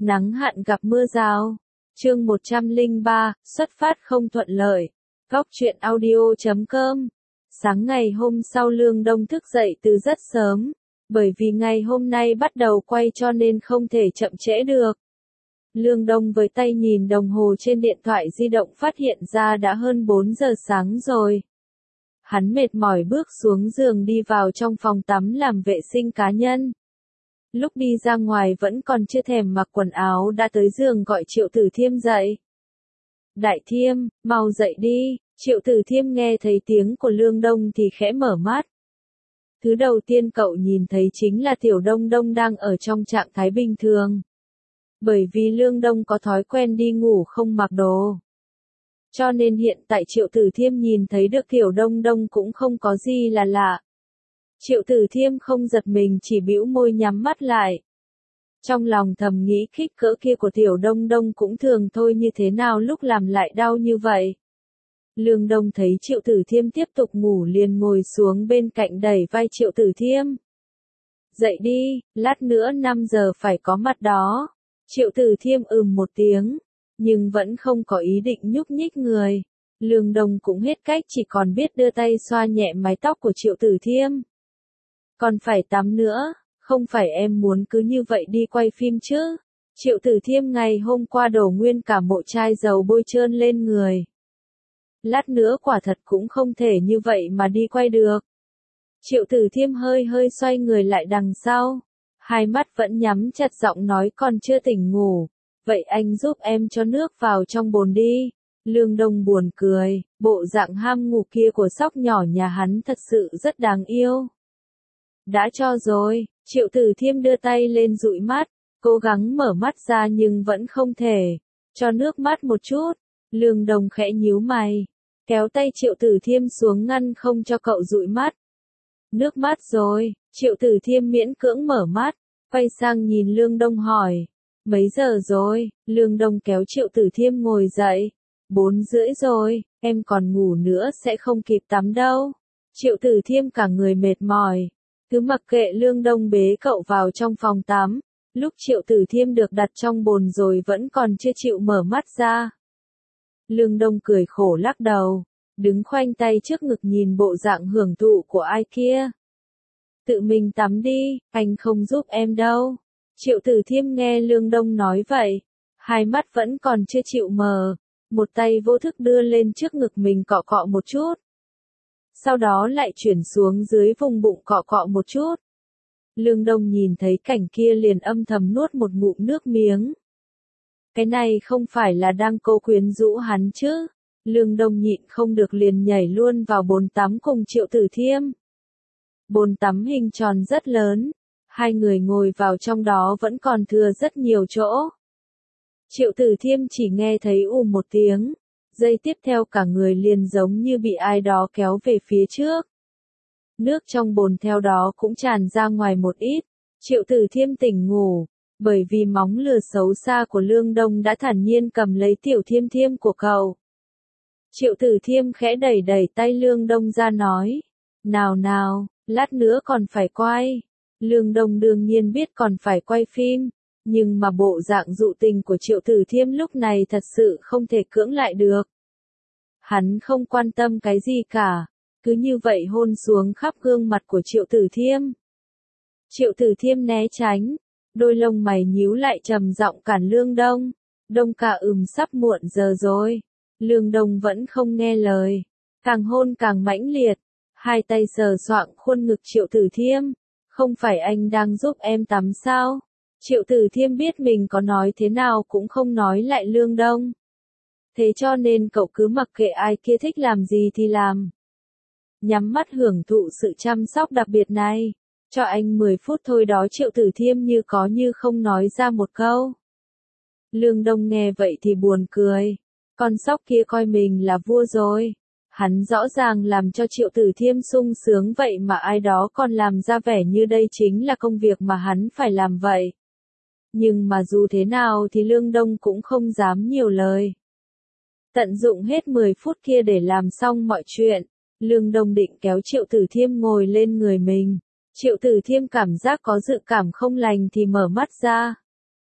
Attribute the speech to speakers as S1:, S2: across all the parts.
S1: Nắng hạn gặp mưa rào. Chương 103, xuất phát không thuận lợi. Góc truyện audio.com. Sáng ngày hôm sau Lương Đông thức dậy từ rất sớm, bởi vì ngày hôm nay bắt đầu quay cho nên không thể chậm trễ được. Lương Đông với tay nhìn đồng hồ trên điện thoại di động phát hiện ra đã hơn 4 giờ sáng rồi. Hắn mệt mỏi bước xuống giường đi vào trong phòng tắm làm vệ sinh cá nhân. Lúc đi ra ngoài vẫn còn chưa thèm mặc quần áo đã tới giường gọi Triệu Tử Thiêm dậy. Đại Thiêm, mau dậy đi. Triệu Tử Thiêm nghe thấy tiếng của Lương Đông thì khẽ mở mắt. Thứ đầu tiên cậu nhìn thấy chính là Tiểu Đông Đông đang ở trong trạng thái bình thường. Bởi vì Lương Đông có thói quen đi ngủ không mặc đồ. Cho nên hiện tại Triệu Tử Thiêm nhìn thấy được Tiểu Đông Đông cũng không có gì là lạ. Triệu Tử Thiêm không giật mình chỉ bĩu môi nhắm mắt lại. Trong lòng thầm nghĩ kích cỡ kia của Tiểu Đông Đông cũng thường thôi, như thế nào lúc làm lại đau như vậy. Lương Đông thấy Triệu Tử Thiêm tiếp tục ngủ liền ngồi xuống bên cạnh đẩy vai Triệu Tử Thiêm. Dậy đi, lát nữa 5 giờ phải có mặt đó. Triệu Tử Thiêm một tiếng, nhưng vẫn không có ý định nhúc nhích người. Lương Đông cũng hết cách chỉ còn biết đưa tay xoa nhẹ mái tóc của Triệu Tử Thiêm. Còn phải tắm nữa, không phải em muốn cứ như vậy đi quay phim chứ. Triệu Tử Thiêm ngày hôm qua đổ nguyên cả mộ chai dầu bôi trơn lên người. Lát nữa quả thật cũng không thể như vậy mà đi quay được. Triệu Tử Thiêm hơi xoay người lại đằng sau. Hai mắt vẫn nhắm chặt, giọng nói còn chưa tỉnh ngủ. Vậy anh giúp em cho nước vào trong bồn đi. Lương Đông buồn cười, bộ dạng ham ngủ kia của sóc nhỏ nhà hắn thật sự rất đáng yêu. Đã cho rồi. Triệu Tử Thiêm đưa tay lên dụi mắt, cố gắng mở mắt ra nhưng vẫn không thể. Cho nước mắt một chút. Lương Đông khẽ nhíu mày, kéo tay Triệu Tử Thiêm xuống ngăn không cho cậu dụi mắt. Nước mắt rồi. Triệu Tử Thiêm miễn cưỡng mở mắt, quay sang nhìn Lương Đông hỏi. Mấy giờ rồi? Lương Đông kéo Triệu Tử Thiêm ngồi dậy. 4:30 rồi, em còn ngủ nữa sẽ không kịp tắm đâu. Triệu Tử Thiêm cả người mệt mỏi, cứ mặc kệ Lương Đông bế cậu vào trong phòng tắm. Lúc Triệu Tử Thiêm được đặt trong bồn rồi vẫn còn chưa chịu mở mắt ra. Lương Đông cười khổ lắc đầu, đứng khoanh tay trước ngực nhìn bộ dạng hưởng thụ của ai kia. Tự mình tắm đi, anh không giúp em đâu. Triệu Tử Thiêm nghe Lương Đông nói vậy, hai mắt vẫn còn chưa chịu mở, một tay vô thức đưa lên trước ngực mình cọ cọ một chút. Sau đó lại chuyển xuống dưới vùng bụng cọ cọ một chút. Lương Đông nhìn thấy cảnh kia liền âm thầm nuốt một ngụm nước miếng. Cái này không phải là đang cố quyến rũ hắn chứ. Lương Đông nhịn không được liền nhảy luôn vào bồn tắm cùng Triệu Tử Thiêm. Bồn tắm hình tròn rất lớn, hai người ngồi vào trong đó vẫn còn thừa rất nhiều chỗ. Triệu Tử Thiêm chỉ nghe thấy một tiếng, giây tiếp theo cả người liền giống như bị ai đó kéo về phía trước. Nước trong bồn theo đó cũng tràn ra ngoài một ít. Triệu Tử Thiêm tỉnh ngủ, bởi vì móng lừa xấu xa của Lương Đông đã thản nhiên cầm lấy Tiểu Thiêm Thiêm của cậu. Triệu Tử Thiêm khẽ đẩy tay Lương Đông ra nói. Nào, lát nữa còn phải quay. Lương Đông đương nhiên biết còn phải quay phim, nhưng mà bộ dạng dụ tình của Triệu Tử Thiêm lúc này thật sự không thể cưỡng lại được. Hắn không quan tâm cái gì cả, cứ như vậy hôn xuống khắp gương mặt của Triệu Tử Thiêm. Triệu Tử Thiêm né tránh, đôi lông mày nhíu lại trầm giọng cản Lương Đông. Đông ca sắp muộn giờ rồi. Lương Đông vẫn không nghe lời, càng hôn càng mãnh liệt, hai tay sờ soạng khuôn ngực Triệu Tử Thiêm. Không phải anh đang giúp em tắm sao? Triệu Tử Thiêm biết mình có nói thế nào cũng không nói lại Lương Đông. Thế cho nên cậu cứ mặc kệ ai kia thích làm gì thì làm. Nhắm mắt hưởng thụ sự chăm sóc đặc biệt này. Cho anh 10 phút thôi đó. Triệu Tử Thiêm như có như không nói ra một câu. Lương Đông nghe vậy thì buồn cười. Con sóc kia coi mình là vua rồi. Hắn rõ ràng làm cho Triệu Tử Thiêm sung sướng vậy mà ai đó còn làm ra vẻ như đây chính là công việc mà hắn phải làm vậy. Nhưng mà dù thế nào thì Lương Đông cũng không dám nhiều lời. Tận dụng hết 10 phút kia để làm xong mọi chuyện, Lương Đông định kéo Triệu Tử Thiêm ngồi lên người mình. Triệu Tử Thiêm cảm giác có dự cảm không lành thì mở mắt ra.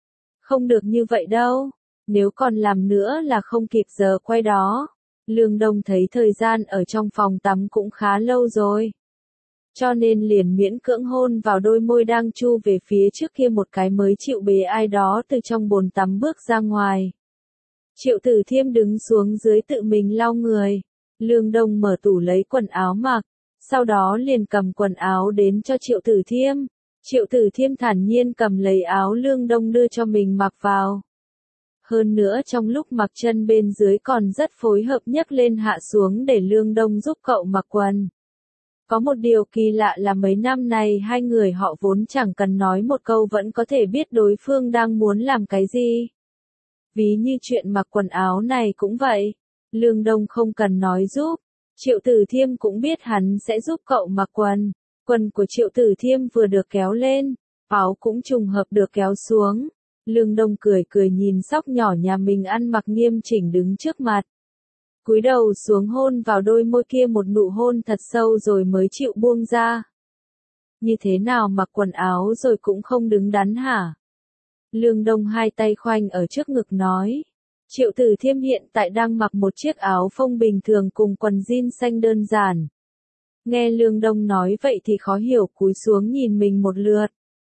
S1: Không được như vậy đâu. Nếu còn làm nữa là không kịp giờ quay đó. Lương Đông thấy thời gian ở trong phòng tắm cũng khá lâu rồi. Cho nên liền miễn cưỡng hôn vào đôi môi đang chu về phía trước kia một cái mới chịu bế ai đó từ trong bồn tắm bước ra ngoài. Triệu Tử Thiêm đứng xuống dưới tự mình lau người. Lương Đông mở tủ lấy quần áo mặc. Sau đó liền cầm quần áo đến cho Triệu Tử Thiêm. Triệu Tử Thiêm thản nhiên cầm lấy áo Lương Đông đưa cho mình mặc vào. Hơn nữa trong lúc mặc chân bên dưới còn rất phối hợp nhấc lên hạ xuống để Lương Đông giúp cậu mặc quần. Có một điều kỳ lạ là mấy năm này hai người họ vốn chẳng cần nói một câu vẫn có thể biết đối phương đang muốn làm cái gì. Ví như chuyện mặc quần áo này cũng vậy. Lương Đông không cần nói giúp. Triệu Tử Thiêm cũng biết hắn sẽ giúp cậu mặc quần. Quần của Triệu Tử Thiêm vừa được kéo lên, áo cũng trùng hợp được kéo xuống. Lương Đông cười cười nhìn sóc nhỏ nhà mình ăn mặc nghiêm chỉnh đứng trước mặt. Cúi đầu xuống hôn vào đôi môi kia một nụ hôn thật sâu rồi mới chịu buông ra. Như thế nào mặc quần áo rồi cũng không đứng đắn hả? Lương Đông hai tay khoanh ở trước ngực nói. Triệu Tử Thiêm hiện tại đang mặc một chiếc áo phông bình thường cùng quần jean xanh đơn giản. Nghe Lương Đông nói vậy thì khó hiểu cúi xuống nhìn mình một lượt.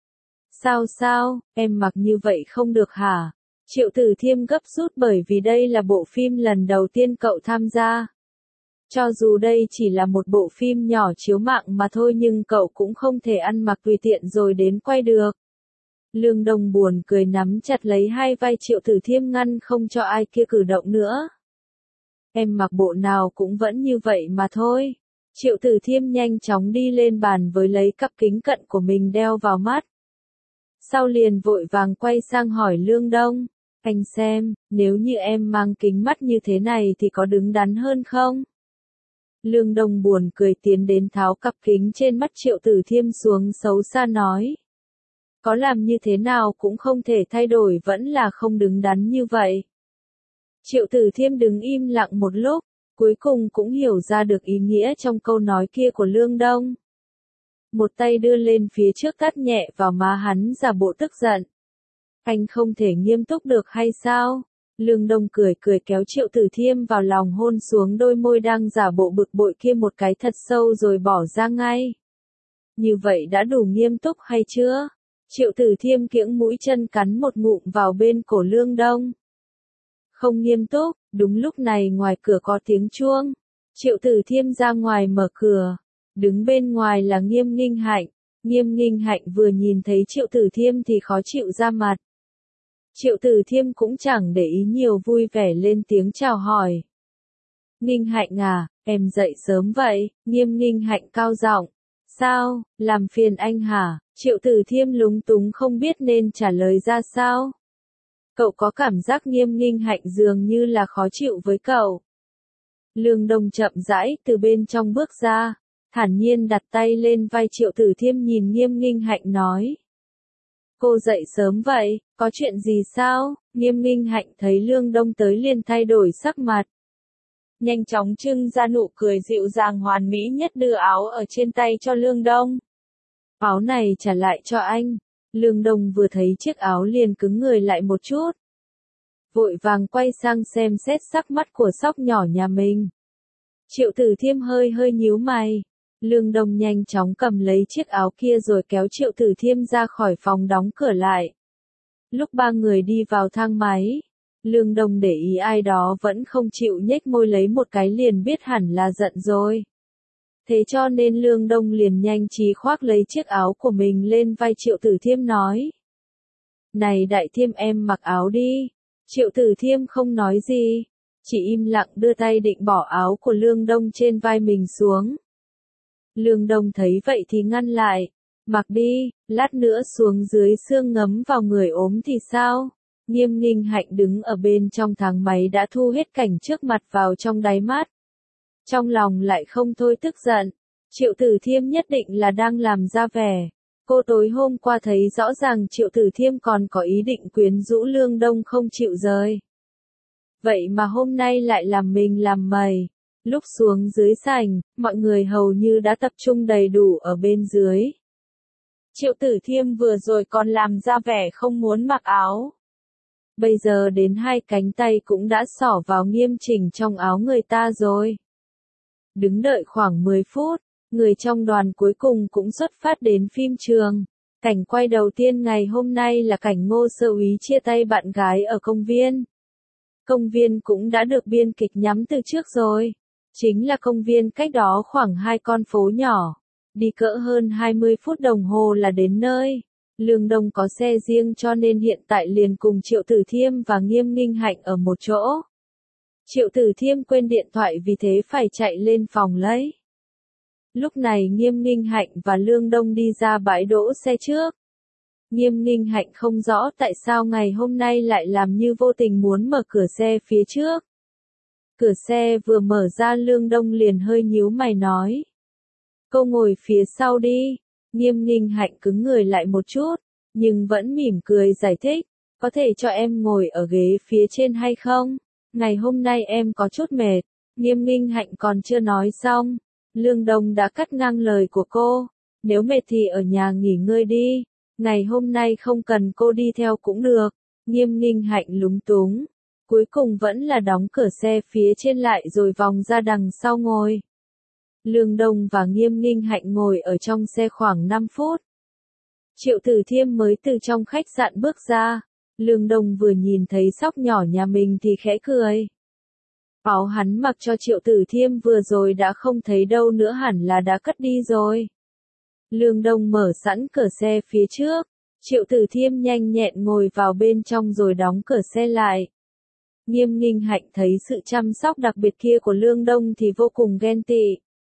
S1: Sao, em mặc như vậy không được hả? Triệu Tử Thiêm gấp rút bởi vì đây là bộ phim lần đầu tiên cậu tham gia. Cho dù đây chỉ là một bộ phim nhỏ chiếu mạng mà thôi nhưng cậu cũng không thể ăn mặc tùy tiện rồi đến quay được. Lương Đông buồn cười nắm chặt lấy hai vai Triệu Tử Thiêm ngăn không cho ai kia cử động nữa. Em mặc bộ nào cũng vẫn như vậy mà thôi. Triệu Tử Thiêm nhanh chóng đi lên bàn với lấy cặp kính cận của mình đeo vào mắt. Sau liền vội vàng quay sang hỏi Lương Đông. Anh xem, nếu như em mang kính mắt như thế này thì có đứng đắn hơn không? Lương Đông buồn cười tiến đến tháo cặp kính trên mắt Triệu Tử Thiêm xuống xấu xa nói. Có làm như thế nào cũng không thể thay đổi vẫn là không đứng đắn như vậy. Triệu Tử Thiêm đứng im lặng một lúc, cuối cùng cũng hiểu ra được ý nghĩa trong câu nói kia của Lương Đông. Một tay đưa lên phía trước tát nhẹ vào má hắn giả bộ tức giận. Anh không thể nghiêm túc được hay sao? Lương Đông cười cười kéo Triệu Tử Thiêm vào lòng hôn xuống đôi môi đang giả bộ bực bội kia một cái thật sâu rồi bỏ ra ngay. Như vậy đã đủ nghiêm túc hay chưa? Triệu Tử Thiêm kiễng mũi chân cắn một ngụm vào bên cổ Lương Đông. Không nghiêm túc, đúng lúc này ngoài cửa có tiếng chuông. Triệu Tử Thiêm ra ngoài mở cửa. Đứng bên ngoài là Nghiêm Nghinh Hạnh. Nghiêm Nghinh Hạnh vừa nhìn thấy Triệu Tử Thiêm thì khó chịu ra mặt. Triệu Tử Thiêm cũng chẳng để ý nhiều vui vẻ lên tiếng chào hỏi. Nghinh Hạnh à, em dậy sớm vậy, Nghiêm Nghinh Hạnh cao giọng. Sao, làm phiền anh hả? Triệu Tử Thiêm lúng túng không biết nên trả lời ra sao. Cậu có cảm giác Nghiêm Nghinh Hạnh dường như là khó chịu với cậu. Lương Đông chậm rãi từ bên trong bước ra, thản nhiên đặt tay lên vai Triệu Tử Thiêm nhìn Nghiêm Nghinh Hạnh nói. Cô dậy sớm vậy, có chuyện gì sao? Nghiêm Nghinh Hạnh thấy Lương Đông tới liền thay đổi sắc mặt. Nhanh chóng trưng ra nụ cười dịu dàng hoàn mỹ nhất đưa áo ở trên tay cho Lương Đông. Áo này trả lại cho anh. Lương Đông vừa thấy chiếc áo liền cứng người lại một chút. Vội vàng quay sang xem xét sắc mắt của sóc nhỏ nhà mình. Triệu Tử Thiêm hơi nhíu mày. Lương Đông nhanh chóng cầm lấy chiếc áo kia rồi kéo Triệu Tử Thiêm ra khỏi phòng đóng cửa lại. Lúc ba người đi vào thang máy, Lương Đông để ý ai đó vẫn không chịu nhếch môi lấy một cái liền biết hẳn là giận rồi. Thế cho nên Lương Đông liền nhanh trí khoác lấy chiếc áo của mình lên vai Triệu Tử Thiêm nói. Này Đại Thiêm em mặc áo đi. Triệu Tử Thiêm không nói gì, chỉ im lặng đưa tay định bỏ áo của Lương Đông trên vai mình xuống. Lương Đông thấy vậy thì ngăn lại. Mặc đi, lát nữa xuống dưới xương ngấm vào người ốm thì sao? Nghiêm Nghinh Hạnh đứng ở bên trong thang máy đã thu hết cảnh trước mặt vào trong đáy mắt. Trong lòng lại không thôi tức giận. Triệu Tử Thiêm nhất định là đang làm ra vẻ. Cô tối hôm qua thấy rõ ràng Triệu Tử Thiêm còn có ý định quyến rũ Lương Đông không chịu rời. Vậy mà hôm nay lại làm mình làm mày. Lúc xuống dưới sảnh, mọi người hầu như đã tập trung đầy đủ ở bên dưới. Triệu Tử Thiêm vừa rồi còn làm ra vẻ không muốn mặc áo. bây giờ đến hai cánh tay cũng đã xỏ vào nghiêm chỉnh trong áo người ta rồi. Đứng đợi khoảng 10 phút, người trong đoàn cuối cùng cũng xuất phát đến phim trường. Cảnh quay đầu tiên ngày hôm nay là cảnh Ngô Sơ Úy chia tay bạn gái ở công viên. Công viên cũng đã được biên kịch nhắm từ trước rồi. Chính là công viên cách đó khoảng 2 con phố nhỏ. Đi cỡ hơn 20 phút đồng hồ là đến nơi. Lương Đông có xe riêng cho nên hiện tại liền cùng Triệu Tử Thiêm và Nghiêm Nghinh Hạnh ở một chỗ. Triệu Tử Thiêm quên điện thoại vì thế phải chạy lên phòng lấy. Lúc này Nghiêm Nghinh Hạnh và Lương Đông đi ra bãi đỗ xe trước. Nghiêm Nghinh Hạnh không rõ tại sao ngày hôm nay lại làm như vô tình muốn mở cửa xe phía trước. Cửa xe vừa mở ra Lương Đông liền hơi nhíu mày nói. Cô ngồi phía sau đi. Nghiêm Nghinh Hạnh cứng người lại một chút, nhưng vẫn mỉm cười giải thích. Có thể cho em ngồi ở ghế phía trên hay không? Ngày hôm nay em có chút mệt. Nghiêm Nghinh Hạnh còn chưa nói xong. Lương Đông đã cắt ngang lời của cô. Nếu mệt thì ở nhà nghỉ ngơi đi. Ngày hôm nay không cần cô đi theo cũng được. Nghiêm Nghinh Hạnh lúng túng. Cuối cùng vẫn là đóng cửa xe phía trên lại rồi vòng ra đằng sau ngồi. Lương Đông và Nghiêm Nghinh Hạnh ngồi ở trong xe khoảng 5 phút. Triệu Tử Thiêm mới từ trong khách sạn bước ra. Lương Đông vừa nhìn thấy sóc nhỏ nhà mình thì khẽ cười. Áo hắn mặc cho Triệu Tử Thiêm vừa rồi đã không thấy đâu nữa, hẳn là đã cất đi rồi. Lương Đông mở sẵn cửa xe phía trước. Triệu Tử Thiêm nhanh nhẹn ngồi vào bên trong rồi đóng cửa xe lại. Nghiêm Nghinh Hạnh thấy sự chăm sóc đặc biệt kia của Lương Đông thì vô cùng ghen tị.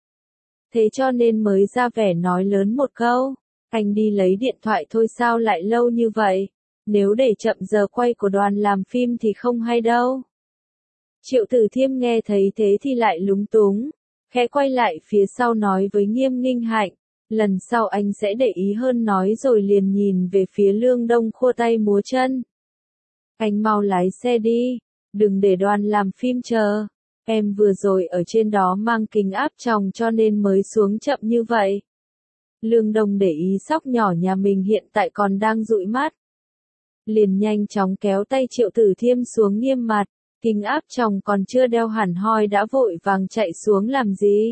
S1: Thế cho nên mới ra vẻ nói lớn một câu. Anh đi lấy điện thoại thôi sao lại lâu như vậy? Nếu để chậm giờ quay của đoàn làm phim thì không hay đâu. Triệu Tử Thiêm nghe thấy thế thì lại lúng túng. Khẽ quay lại phía sau nói với Nghiêm Nghinh Hạnh. Lần sau anh sẽ để ý hơn nói rồi liền nhìn về phía Lương Đông khua tay múa chân. Anh mau lái xe đi. Đừng để đoàn làm phim chờ. Em vừa rồi ở trên đó mang kính áp tròng cho nên mới xuống chậm như vậy. Lương Đông để ý sóc nhỏ nhà mình hiện tại còn đang dụi mắt. Liền nhanh chóng kéo tay Triệu Tử Thiêm xuống nghiêm mặt. Kính áp tròng còn chưa đeo hẳn hoi đã vội vàng chạy xuống làm gì?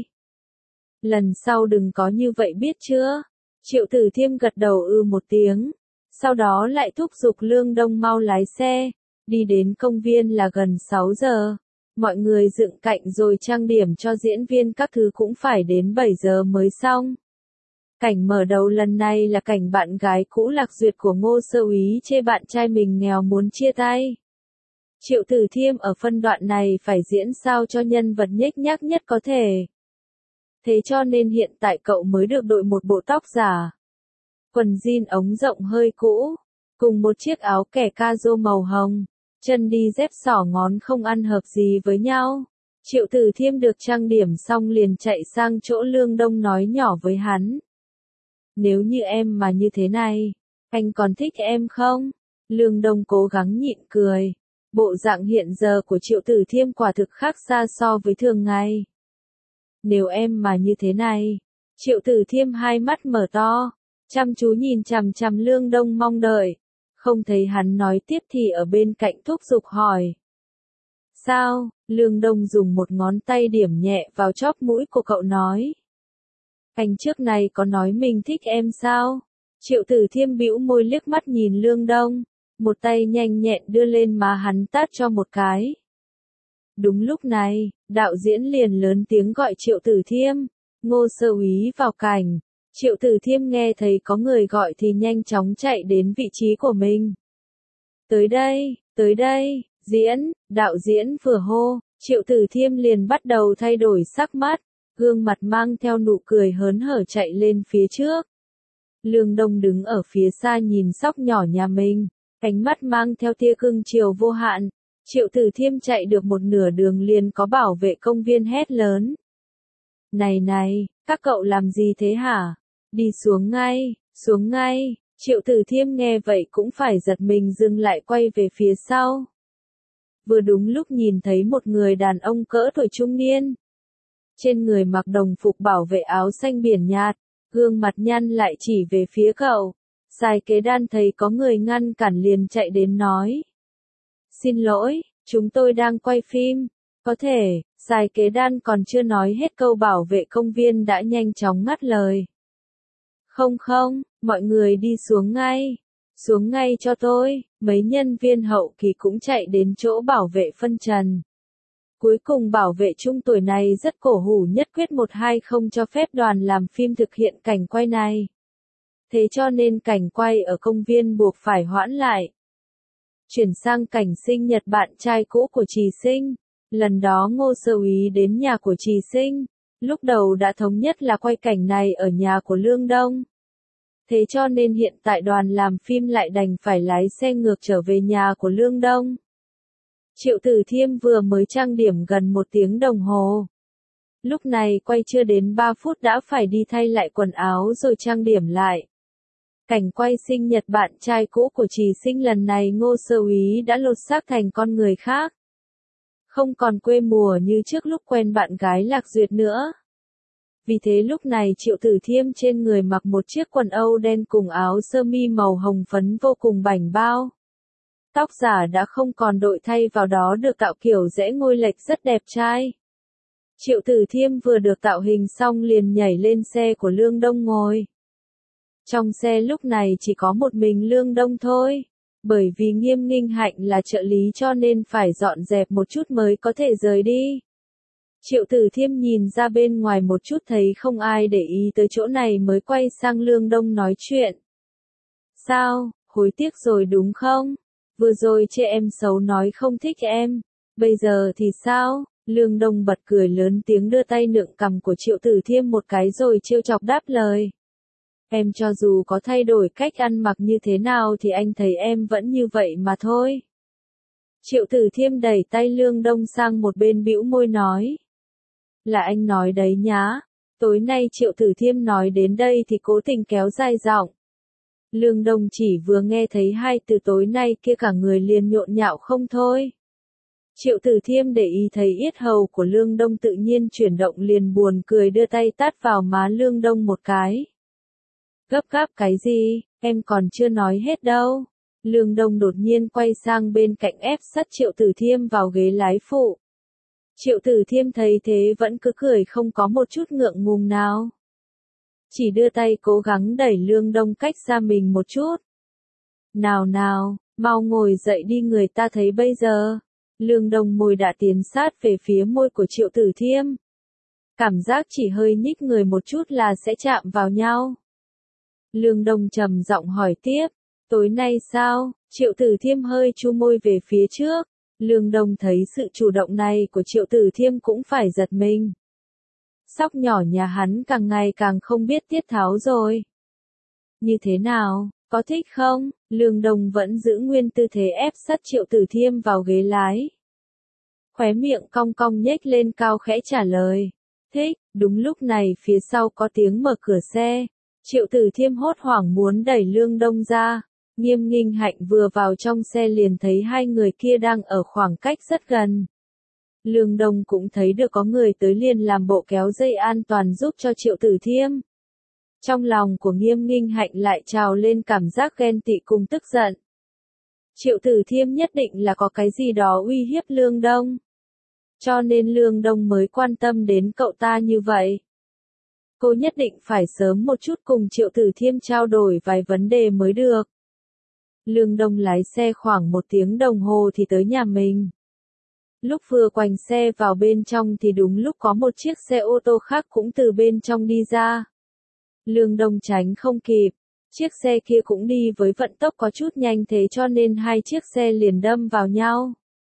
S1: Lần sau đừng có như vậy biết chưa? Triệu Tử Thiêm gật đầu một tiếng. Sau đó lại thúc giục Lương Đông mau lái xe. Đi đến công viên là gần 6 giờ. Mọi người dựng cạnh rồi trang điểm cho diễn viên các thứ cũng phải đến 7 giờ mới xong. Cảnh mở đầu lần này là cảnh bạn gái cũ Lạc Duyệt của Ngô Sơ Úy chê bạn trai mình nghèo muốn chia tay. Triệu Tử Thiêm ở phân đoạn này phải diễn sao cho nhân vật nhếch nhác nhất có thể. Thế cho nên hiện tại cậu mới được đội một bộ tóc giả. Quần jean ống rộng hơi cũ. Cùng một chiếc áo kẻ ca-rô màu hồng. Chân đi dép xỏ ngón không ăn hợp gì với nhau. Triệu Tử Thiêm được trang điểm xong liền chạy sang chỗ Lương Đông nói nhỏ với hắn. Nếu như em mà như thế này, anh còn thích em không? Lương Đông cố gắng nhịn cười. Bộ dạng hiện giờ của Triệu Tử Thiêm quả thực khác xa so với thường ngày. Nếu em mà như thế này, Triệu Tử Thiêm hai mắt mở to, chăm chú nhìn chằm chằm Lương Đông mong đợi. Không thấy hắn nói tiếp thì ở bên cạnh thúc giục hỏi. Sao? Lương Đông dùng một ngón tay điểm nhẹ vào chóp mũi của cậu nói. Anh trước này có nói mình thích em sao? Triệu Tử Thiêm bĩu môi liếc mắt nhìn Lương Đông. Một tay nhanh nhẹn đưa lên má hắn tát cho một cái. Đúng lúc này, đạo diễn liền lớn tiếng gọi Triệu Tử Thiêm. Ngô Sơ Úy vào cảnh. Triệu Tử Thiêm nghe thấy có người gọi thì nhanh chóng chạy đến vị trí của mình. Tới đây, diễn, đạo diễn vừa hô, Triệu Tử Thiêm liền bắt đầu thay đổi sắc mắt, gương mặt mang theo nụ cười hớn hở chạy lên phía trước. Lương Đông đứng ở phía xa nhìn sóc nhỏ nhà mình, ánh mắt mang theo tia cưng chiều vô hạn. Triệu Tử Thiêm chạy được một nửa đường liền có bảo vệ công viên hét lớn. Này, các cậu làm gì thế hả? Đi xuống ngay. Triệu Tử Thiêm nghe vậy cũng phải giật mình dừng lại quay về phía sau. Vừa đúng lúc nhìn thấy một người đàn ông cỡ tuổi trung niên. Trên người mặc đồng phục bảo vệ áo xanh biển nhạt, gương mặt nhăn lại chỉ về phía cậu. Sai kế đan thấy có người ngăn cản liền chạy đến nói. Xin lỗi, chúng tôi đang quay phim. Có thể, Sài Kế Đan còn chưa nói hết câu bảo vệ công viên đã nhanh chóng ngắt lời. Không không, mọi người đi xuống ngay. Xuống ngay cho tôi, mấy nhân viên hậu kỳ cũng chạy đến chỗ bảo vệ phân trần. Cuối cùng bảo vệ trung tuổi này rất cổ hủ nhất quyết 120 không cho phép đoàn làm phim thực hiện cảnh quay này. Thế cho nên cảnh quay ở công viên buộc phải hoãn lại. Chuyển sang cảnh sinh nhật bạn trai cũ của Trì Sinh. Lần đó Ngô Sơ Úy đến nhà của Trì Sinh. Lúc đầu đã thống nhất là quay cảnh này ở nhà của Lương Đông. Thế cho nên hiện tại đoàn làm phim lại đành phải lái xe ngược trở về nhà của Lương Đông. Triệu Tử Thiêm vừa mới trang điểm gần 1 tiếng đồng hồ. Lúc này quay chưa đến 3 phút đã phải đi thay lại quần áo rồi trang điểm lại. Cảnh quay sinh nhật bạn trai cũ của Trì Sinh lần này Ngô Sơ Úy đã lột xác thành con người khác. Không còn quê mùa như trước lúc quen bạn gái Lạc Duyệt nữa. Vì thế lúc này Triệu Tử Thiêm trên người mặc một chiếc quần âu đen cùng áo sơ mi màu hồng phấn vô cùng bảnh bao. Tóc giả đã không còn đội thay vào đó được cạo kiểu rẽ ngôi lệch rất đẹp trai. Triệu Tử Thiêm vừa được tạo hình xong liền nhảy lên xe của Lương Đông ngồi. Trong xe lúc này chỉ có một mình Lương Đông thôi. Bởi vì Nghiêm Nghinh Hạnh là trợ lý cho nên phải dọn dẹp một chút mới có thể rời đi. Triệu Tử Thiêm nhìn ra bên ngoài một chút thấy không ai để ý tới chỗ này mới quay sang Lương Đông nói chuyện. Sao, hối tiếc rồi đúng không? Vừa rồi chê em xấu nói không thích em. Bây giờ thì sao? Lương Đông bật cười lớn tiếng đưa tay nựng cằm của Triệu Tử Thiêm một cái rồi trêu chọc đáp lời. Em cho dù có thay đổi cách ăn mặc như thế nào thì anh thấy em vẫn như vậy mà thôi. Triệu Tử Thiêm đẩy tay Lương Đông sang một bên bĩu môi nói. Là anh nói đấy nhá. Tối nay Triệu Tử Thiêm nói đến đây thì cố tình kéo dài giọng. Lương Đông chỉ vừa nghe thấy 2 từ tối nay kia cả người liền nhộn nhạo không thôi. Triệu Tử Thiêm để ý thấy yết hầu của Lương Đông tự nhiên chuyển động liền buồn cười đưa tay tát vào má Lương Đông một cái. Gấp gáp cái gì, em còn chưa nói hết đâu. Lương Đông đột nhiên quay sang bên cạnh ép sát Triệu Tử Thiêm vào ghế lái phụ. Triệu Tử Thiêm thấy thế vẫn cứ cười không có một chút ngượng ngùng nào. Chỉ đưa tay cố gắng đẩy Lương Đông cách xa mình một chút. Nào nào, mau ngồi dậy đi người ta thấy bây giờ. Lương Đông môi đã tiến sát về phía môi của Triệu Tử Thiêm. Cảm giác chỉ hơi nhích người một chút là sẽ chạm vào nhau. Lương Đông trầm giọng hỏi tiếp, tối nay sao? Triệu Tử Thiêm hơi chu môi về phía trước. Lương Đông thấy sự chủ động này của Triệu Tử Thiêm cũng phải giật mình. Sóc nhỏ nhà hắn càng ngày càng không biết tiết tháo rồi. Như thế nào, có thích không? Lương Đông vẫn giữ nguyên tư thế ép sát Triệu Tử Thiêm vào ghế lái. Khóe miệng cong cong nhếch lên cao khẽ trả lời. Thích, đúng lúc này phía sau có tiếng mở cửa xe. Triệu Tử Thiêm hốt hoảng muốn đẩy Lương Đông ra. Nghiêm Nghinh Hạnh vừa vào trong xe liền thấy 2 người kia đang ở khoảng cách rất gần. Lương Đông cũng thấy được có người tới liền làm bộ kéo dây an toàn giúp cho Triệu Tử Thiêm. Trong lòng của Nghiêm Nghinh Hạnh lại trào lên cảm giác ghen tị cùng tức giận. Triệu Tử Thiêm nhất định là có cái gì đó uy hiếp Lương Đông. Cho nên Lương Đông mới quan tâm đến cậu ta như vậy. Cô nhất định phải sớm một chút cùng Triệu Tử Thiêm trao đổi vài vấn đề mới được. Lương Đông lái xe khoảng 1 tiếng đồng hồ thì tới nhà mình. Lúc vừa quành xe vào bên trong thì đúng lúc có một chiếc xe ô tô khác cũng từ bên trong đi ra. Lương Đông tránh không kịp. Chiếc xe kia cũng đi với vận tốc có chút nhanh thế cho nên 2 chiếc xe liền đâm vào nhau.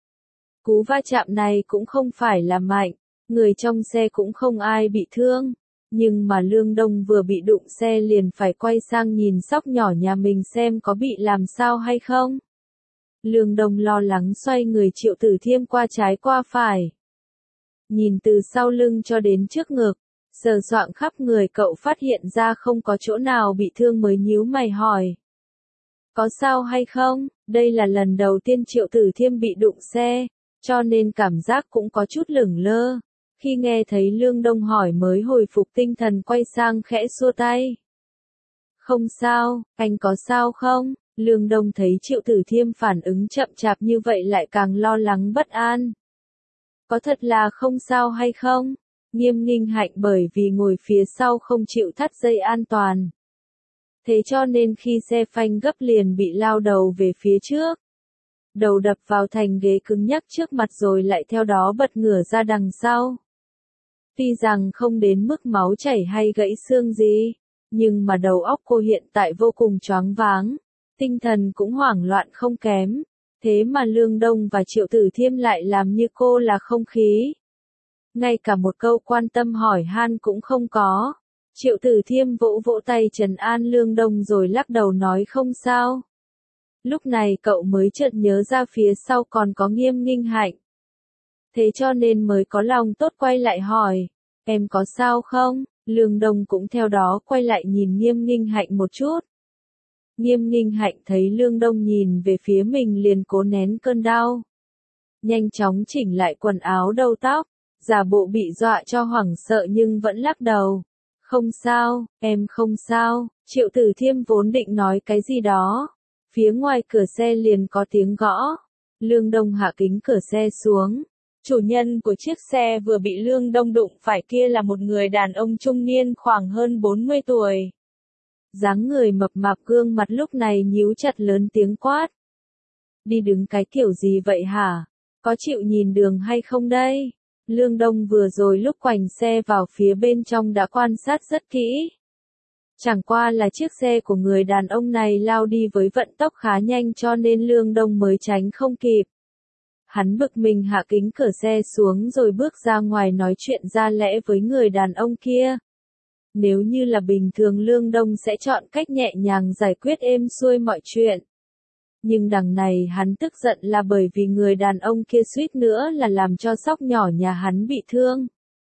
S1: Cú va chạm này cũng không phải là mạnh. Người trong xe cũng không ai bị thương. Nhưng mà Lương Đông vừa bị đụng xe liền phải quay sang nhìn Sóc nhỏ nhà mình xem có bị làm sao hay không. Lương Đông lo lắng xoay người Triệu Tử Thiêm qua trái qua phải. Nhìn từ sau lưng cho đến trước ngực, sờ soạng khắp người cậu phát hiện ra không có chỗ nào bị thương mới nhíu mày hỏi. Có sao hay không? Đây là lần đầu tiên Triệu Tử Thiêm bị đụng xe, cho nên cảm giác cũng có chút lửng lơ. Khi nghe thấy Lương Đông hỏi mới hồi phục tinh thần quay sang khẽ xua tay. Không sao, anh có sao không? Lương Đông thấy Triệu Tử Thiêm phản ứng chậm chạp như vậy lại càng lo lắng bất an. Có thật là không sao hay không? Nghiêm Nghinh Hạnh bởi vì ngồi phía sau không chịu thắt dây an toàn. Thế cho nên khi xe phanh gấp liền bị lao đầu về phía trước. Đầu đập vào thành ghế cứng nhắc trước mặt rồi lại theo đó bật ngửa ra đằng sau. Tuy rằng không đến mức máu chảy hay gãy xương gì, nhưng mà đầu óc cô hiện tại vô cùng choáng váng, tinh thần cũng hoảng loạn không kém. Thế mà Lương Đông và Triệu Tử Thiêm lại làm như cô là không khí. Ngay cả một câu quan tâm hỏi han cũng không có. Triệu Tử Thiêm vỗ vỗ tay trấn an Lương Đông rồi lắc đầu nói không sao. Lúc này cậu mới chợt nhớ ra phía sau còn có Nghiêm Nghinh Hạnh. Thế cho nên mới có lòng tốt quay lại hỏi, em có sao không? Lương Đông cũng theo đó quay lại nhìn Nghiêm Nghinh Hạnh một chút. Nghiêm Nghinh Hạnh thấy Lương Đông nhìn về phía mình liền cố nén cơn đau. Nhanh chóng chỉnh lại quần áo đầu tóc, giả bộ bị dọa cho hoảng sợ nhưng vẫn lắc đầu. Không sao, em không sao. Triệu Tử Thiêm vốn định nói cái gì đó. Phía ngoài cửa xe liền có tiếng gõ. Lương Đông hạ kính cửa xe xuống. Chủ nhân của chiếc xe vừa bị Lương Đông đụng phải kia là một người đàn ông trung niên khoảng hơn 40 tuổi. Dáng người mập mạp gương mặt lúc này nhíu chặt lớn tiếng quát. Đi đứng cái kiểu gì vậy hả? Có chịu nhìn đường hay không đây? Lương Đông vừa rồi lúc quành xe vào phía bên trong đã quan sát rất kỹ. Chẳng qua là chiếc xe của người đàn ông này lao đi với vận tốc khá nhanh cho nên Lương Đông mới tránh không kịp. Hắn bực mình hạ kính cửa xe xuống rồi bước ra ngoài nói chuyện ra lẽ với người đàn ông kia. Nếu như là bình thường Lương Đông sẽ chọn cách nhẹ nhàng giải quyết êm xuôi mọi chuyện. Nhưng đằng này hắn tức giận là bởi vì người đàn ông kia suýt nữa là làm cho sóc nhỏ nhà hắn bị thương.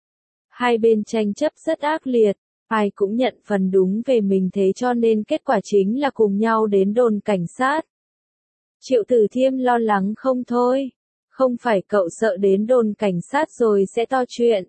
S1: Hai bên tranh chấp rất ác liệt, ai cũng nhận phần đúng về mình thế cho nên kết quả chính là cùng nhau đến đồn cảnh sát. Triệu Tử Thiêm lo lắng không thôi. Không phải cậu sợ đến đồn cảnh sát rồi sẽ to chuyện.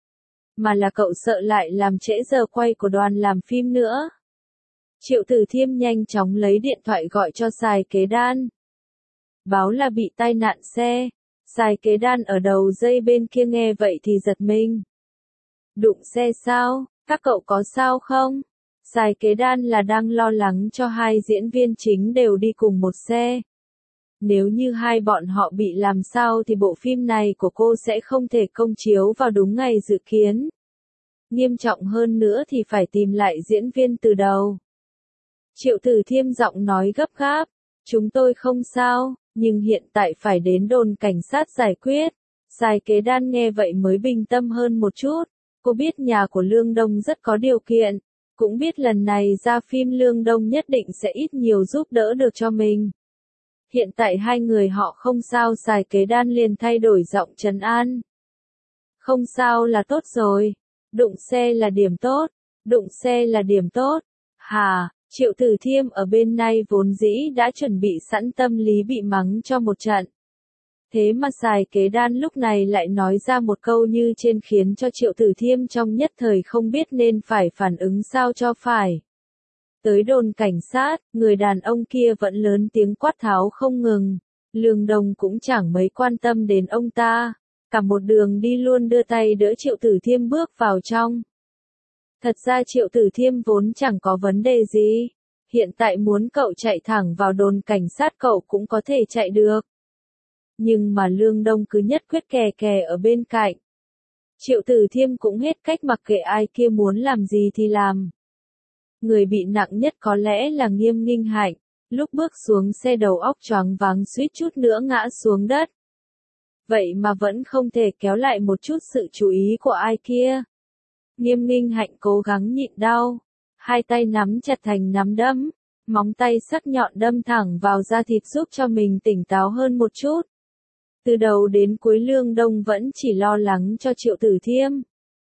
S1: Mà là cậu sợ lại làm trễ giờ quay của đoàn làm phim nữa. Triệu Tử Thiêm nhanh chóng lấy điện thoại gọi cho Sài Kế Đan. Báo là bị tai nạn xe. Sài Kế Đan ở đầu dây bên kia nghe vậy thì giật mình. Đụng xe sao? Các cậu có sao không? Sài Kế Đan là đang lo lắng cho hai diễn viên chính đều đi cùng một xe. Nếu như hai bọn họ bị làm sao thì bộ phim này của cô sẽ không thể công chiếu vào đúng ngày dự kiến. Nghiêm trọng hơn nữa thì phải tìm lại diễn viên từ đầu. Triệu Tử Thiêm giọng nói gấp gáp. Chúng tôi không sao, nhưng hiện tại phải đến đồn cảnh sát giải quyết. Sài Kế Đan nghe vậy mới bình tâm hơn một chút. Cô biết nhà của Lương Đông rất có điều kiện. Cũng biết lần này ra phim Lương Đông nhất định sẽ ít nhiều giúp đỡ được cho mình. Hiện tại hai người họ không sao. Sài Kế Đan liền thay đổi giọng trấn an. Không sao là tốt rồi. Đụng xe là điểm tốt. Đụng xe là điểm tốt. Hà, Triệu Tử Thiêm ở bên này vốn dĩ đã chuẩn bị sẵn tâm lý bị mắng cho một trận. Thế mà Sài Kế Đan lúc này lại nói ra một câu như trên khiến cho Triệu Tử Thiêm trong nhất thời không biết nên phải phản ứng sao cho phải. Tới đồn cảnh sát, người đàn ông kia vẫn lớn tiếng quát tháo không ngừng. Lương Đông cũng chẳng mấy quan tâm đến ông ta. Cả một đường đi luôn đưa tay đỡ Triệu Tử Thiêm bước vào trong. Thật ra Triệu Tử Thiêm vốn chẳng có vấn đề gì. Hiện tại muốn cậu chạy thẳng vào đồn cảnh sát cậu cũng có thể chạy được. Nhưng mà Lương Đông cứ nhất quyết kè kè ở bên cạnh. Triệu Tử Thiêm cũng hết cách mặc kệ ai kia muốn làm gì thì làm. Người bị nặng nhất có lẽ là Nghiêm Nghinh Hạnh. Lúc bước xuống xe đầu óc choáng váng suýt chút nữa ngã xuống đất. Vậy mà vẫn không thể kéo lại một chút sự chú ý của ai kia. Nghiêm Nghinh Hạnh cố gắng nhịn đau. Hai tay nắm chặt thành nắm đấm. Móng tay sắc nhọn đâm thẳng vào da thịt giúp cho mình tỉnh táo hơn một chút. Từ đầu đến cuối Lương Đông vẫn chỉ lo lắng cho Triệu Tử Thiêm.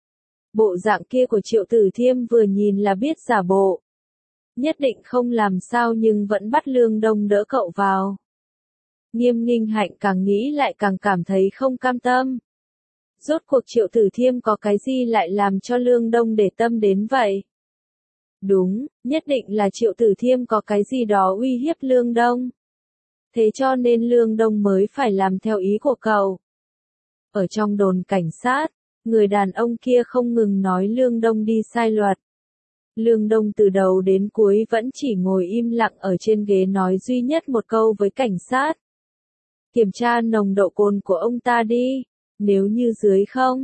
S1: Bộ dạng kia của Triệu Tử Thiêm vừa nhìn là biết giả bộ. Nhất định không làm sao nhưng vẫn bắt Lương Đông đỡ cậu vào. Nghiêm Nghinh Hạnh càng nghĩ lại càng cảm thấy không cam tâm. Rốt cuộc Triệu Tử Thiêm có cái gì lại làm cho Lương Đông để tâm đến vậy? Đúng, nhất định là Triệu Tử Thiêm có cái gì đó uy hiếp Lương Đông. Thế cho nên Lương Đông mới phải làm theo ý của cậu. Ở trong đồn cảnh sát, người đàn ông kia không ngừng nói Lương Đông đi sai luật. Lương Đông từ đầu đến cuối vẫn chỉ ngồi im lặng ở trên ghế nói duy nhất một câu với cảnh sát. Kiểm tra nồng độ cồn của ông ta đi, nếu như dưới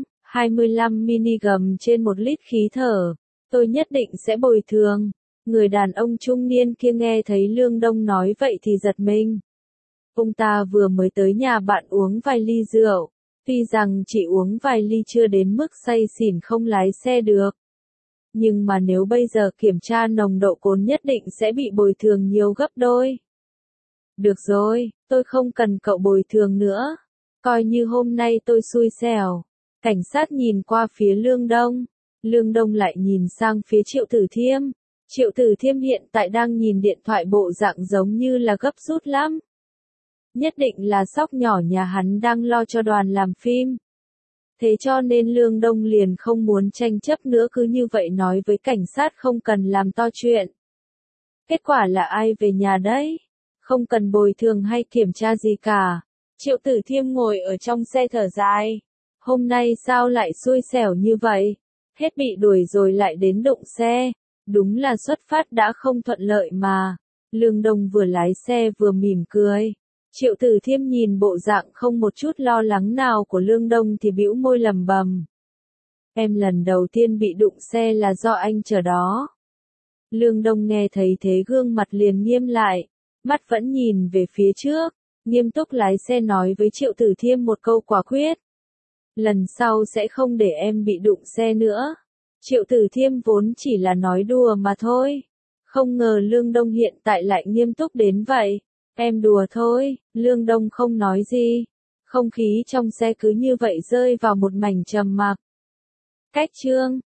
S1: 0,25 mg trên 1 lít khí thở, tôi nhất định sẽ bồi thường. Người đàn ông trung niên kia nghe thấy Lương Đông nói vậy thì giật mình. Ông ta vừa mới tới nhà bạn uống vài ly rượu, tuy rằng chỉ uống vài ly chưa đến mức say xỉn không lái xe được. Nhưng mà nếu bây giờ kiểm tra nồng độ cồn nhất định sẽ bị bồi thường nhiều gấp đôi. Được rồi, tôi không cần cậu bồi thường nữa. Coi như hôm nay tôi xui xẻo. Cảnh sát nhìn qua phía Lương Đông. Lương Đông lại nhìn sang phía Triệu Tử Thiêm. Triệu Tử Thiêm hiện tại đang nhìn điện thoại bộ dạng giống như là gấp rút lắm. Nhất định là sóc nhỏ nhà hắn đang lo cho đoàn làm phim. Thế cho nên Lương Đông liền không muốn tranh chấp nữa, cứ như vậy nói với cảnh sát không cần làm to chuyện. Kết quả là ai về nhà đấy? Không cần bồi thường hay kiểm tra gì cả. Triệu Tử Thiêm ngồi ở trong xe thở dài. Hôm nay sao lại xui xẻo như vậy? Hết bị đuổi rồi lại đến đụng xe. Đúng là xuất phát đã không thuận lợi mà. Lương Đông vừa lái xe vừa mỉm cười. Triệu Tử Thiêm nhìn bộ dạng không một chút lo lắng nào của Lương Đông thì bĩu môi lẩm bẩm. Em lần đầu tiên bị đụng xe là do anh chở đó. Lương Đông nghe thấy thế gương mặt liền nghiêm lại, mắt vẫn nhìn về phía trước, nghiêm túc lái xe nói với Triệu Tử Thiêm một câu quả quyết. Lần sau sẽ không để em bị đụng xe nữa. Triệu Tử Thiêm vốn chỉ là nói đùa mà thôi. Không ngờ Lương Đông hiện tại lại nghiêm túc đến vậy. Em đùa thôi, Lương Đông không nói gì. Không khí trong xe cứ như vậy rơi vào một mảnh trầm mặc. Cách chương